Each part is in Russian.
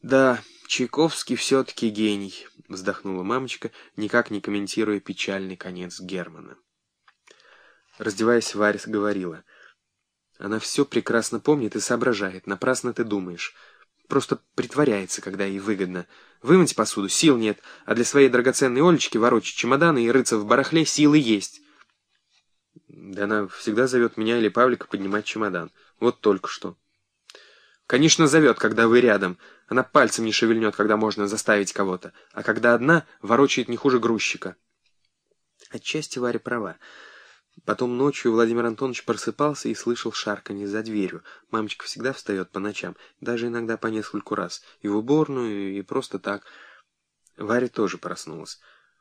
Да, Чайковский все-таки гений, вздохнула мамочка, никак не комментируя печальный конец Германа. Раздеваясь, Варя говорила: она все прекрасно помнит и соображает, напрасно ты думаешь. Просто притворяется, когда ей выгодно. Вымыть посуду сил нет, а для своей драгоценной Олечки ворочать чемоданы и рыться в барахле силы есть. Да она всегда зовет меня или Павлика поднимать чемодан. Вот только что. Конечно, зовет, когда вы рядом. Она пальцем не шевельнет, когда можно заставить кого-то. А когда одна, ворочает не хуже грузчика. Отчасти Варя права. Потом ночью Владимир Антонович просыпался и слышал шарканье за дверью. Мамочка всегда встает по ночам, даже иногда по нескольку раз. И в уборную, и просто так. Варя тоже проснулась.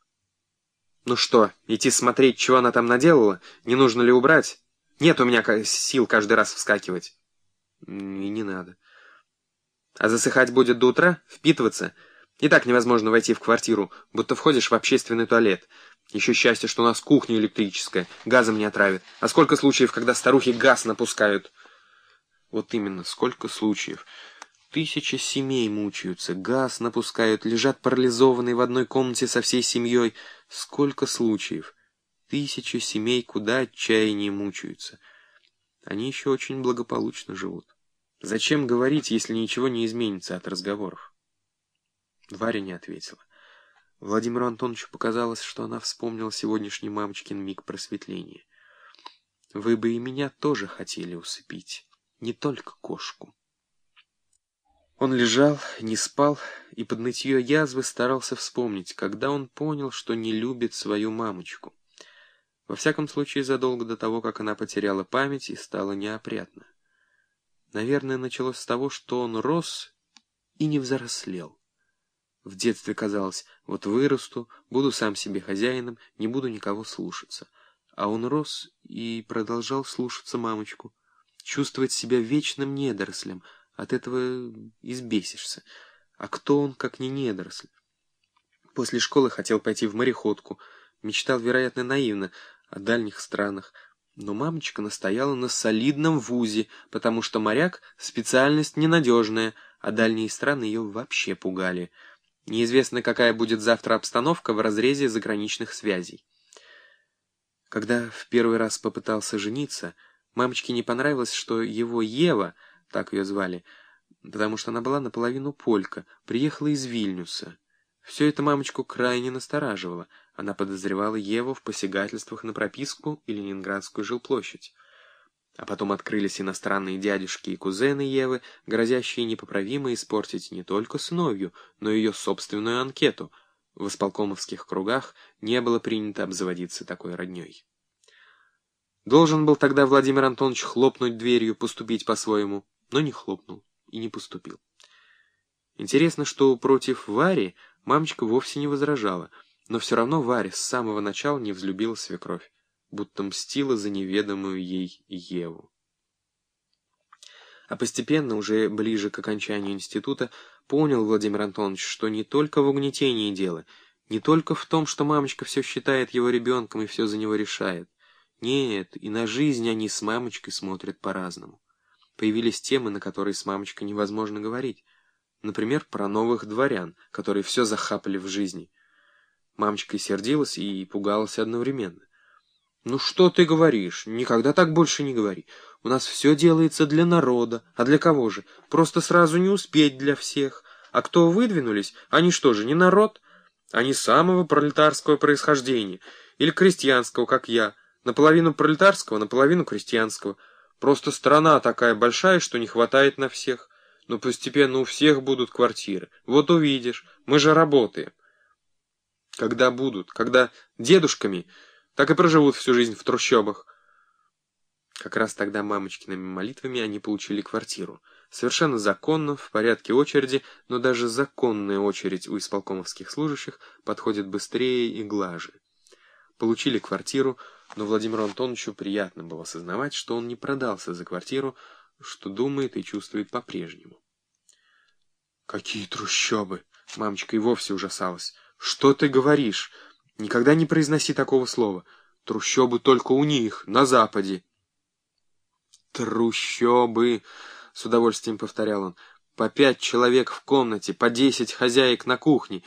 «Ну что, идти смотреть, чего она там наделала? Не нужно ли убрать? Нет у меня сил каждый раз вскакивать». «И не надо». «А засыхать будет до утра? Впитываться? И так невозможно войти в квартиру, будто входишь в общественный туалет. Еще счастье, что у нас кухня электрическая, газом не отравит. А сколько случаев, когда старухи газ напускают?» «Вот именно, сколько случаев. 1000 семей мучаются, газ напускают, лежат парализованные в одной комнате со всей семьей. Сколько случаев. 1000 семей куда отчаяннее мучаются. Они еще очень благополучно живут. Зачем говорить, если ничего не изменится от разговоров?» Варя не ответила. Владимиру Антоновичу показалось, что она вспомнила сегодняшний мамочкин миг просветления. «Вы бы и меня тоже хотели усыпить, не только кошку». Он лежал, не спал, и под нытье язвы старался вспомнить, когда он понял, что не любит свою мамочку. Во всяком случае, задолго до того, как она потеряла память и стала неопрятна. Наверное, началось с того, что он рос и не взрослел. В детстве казалось: вот вырасту, буду сам себе хозяином, не буду никого слушаться. А он рос и продолжал слушаться мамочку, чувствовать себя вечным недорослем. От этого избесишься. А кто он, как не недоросль? После школы хотел пойти в мореходку. Мечтал, вероятно, наивно, о дальних странах. Но мамочка настояла на солидном вузе, потому что моряк — специальность ненадежная, а дальние страны ее вообще пугали. Неизвестно, какая будет завтра обстановка в разрезе заграничных связей. Когда в первый раз попытался жениться, мамочке не понравилось, что его Ева, так ее звали, потому что она была наполовину полька, приехала из Вильнюса. Все это мамочку крайне настораживало. Она подозревала Еву в посягательствах на прописку и Ленинградскую жилплощадь. А потом открылись иностранные дядюшки и кузены Евы, грозящие непоправимо испортить не только сыновью, но и ее собственную анкету. В исполкомовских кругах не было принято обзаводиться такой родней. Должен был тогда Владимир Антонович хлопнуть дверью, поступить по-своему, но не хлопнул и не поступил. Интересно, что против Вари мамочка вовсе не возражала, но все равно Варя с самого начала не взлюбила свекровь, будто мстила за неведомую ей Еву. А постепенно, уже ближе к окончанию института, понял Владимир Антонович, что не только в угнетении дело, не только в том, что мамочка все считает его ребенком и все за него решает. Нет, и на жизнь они с мамочкой смотрят по-разному. Появились темы, на которые с мамочкой невозможно говорить. Например, про новых дворян, которые все захапали в жизни. Мамочка и сердилась, и пугалась одновременно. «Ну что ты говоришь? Никогда так больше не говори. У нас все делается для народа. А для кого же? Просто сразу не успеть для всех. А кто выдвинулись, они что же, не народ? Они самого пролетарского происхождения. Или крестьянского, как я. Наполовину пролетарского, наполовину крестьянского. Просто страна такая большая, что не хватает на всех. Но постепенно у всех будут квартиры. Вот увидишь, мы же работаем». Когда будут? Когда дедушками? Так и проживут всю жизнь в трущобах. Как раз тогда мамочкиными молитвами они получили квартиру. Совершенно законно, в порядке очереди, но даже законная очередь у исполкомовских служащих подходит быстрее и глаже. Получили квартиру, но Владимиру Антоновичу приятно было осознавать, что он не продался за квартиру, что думает и чувствует по-прежнему. «Какие трущобы!» Мамочка и вовсе ужасалась. «Что ты говоришь? Никогда не произноси такого слова. Трущобы только у них, на Западе». «Трущобы!» — с удовольствием повторял он. По 5 человек в комнате, по 10 хозяек на кухне.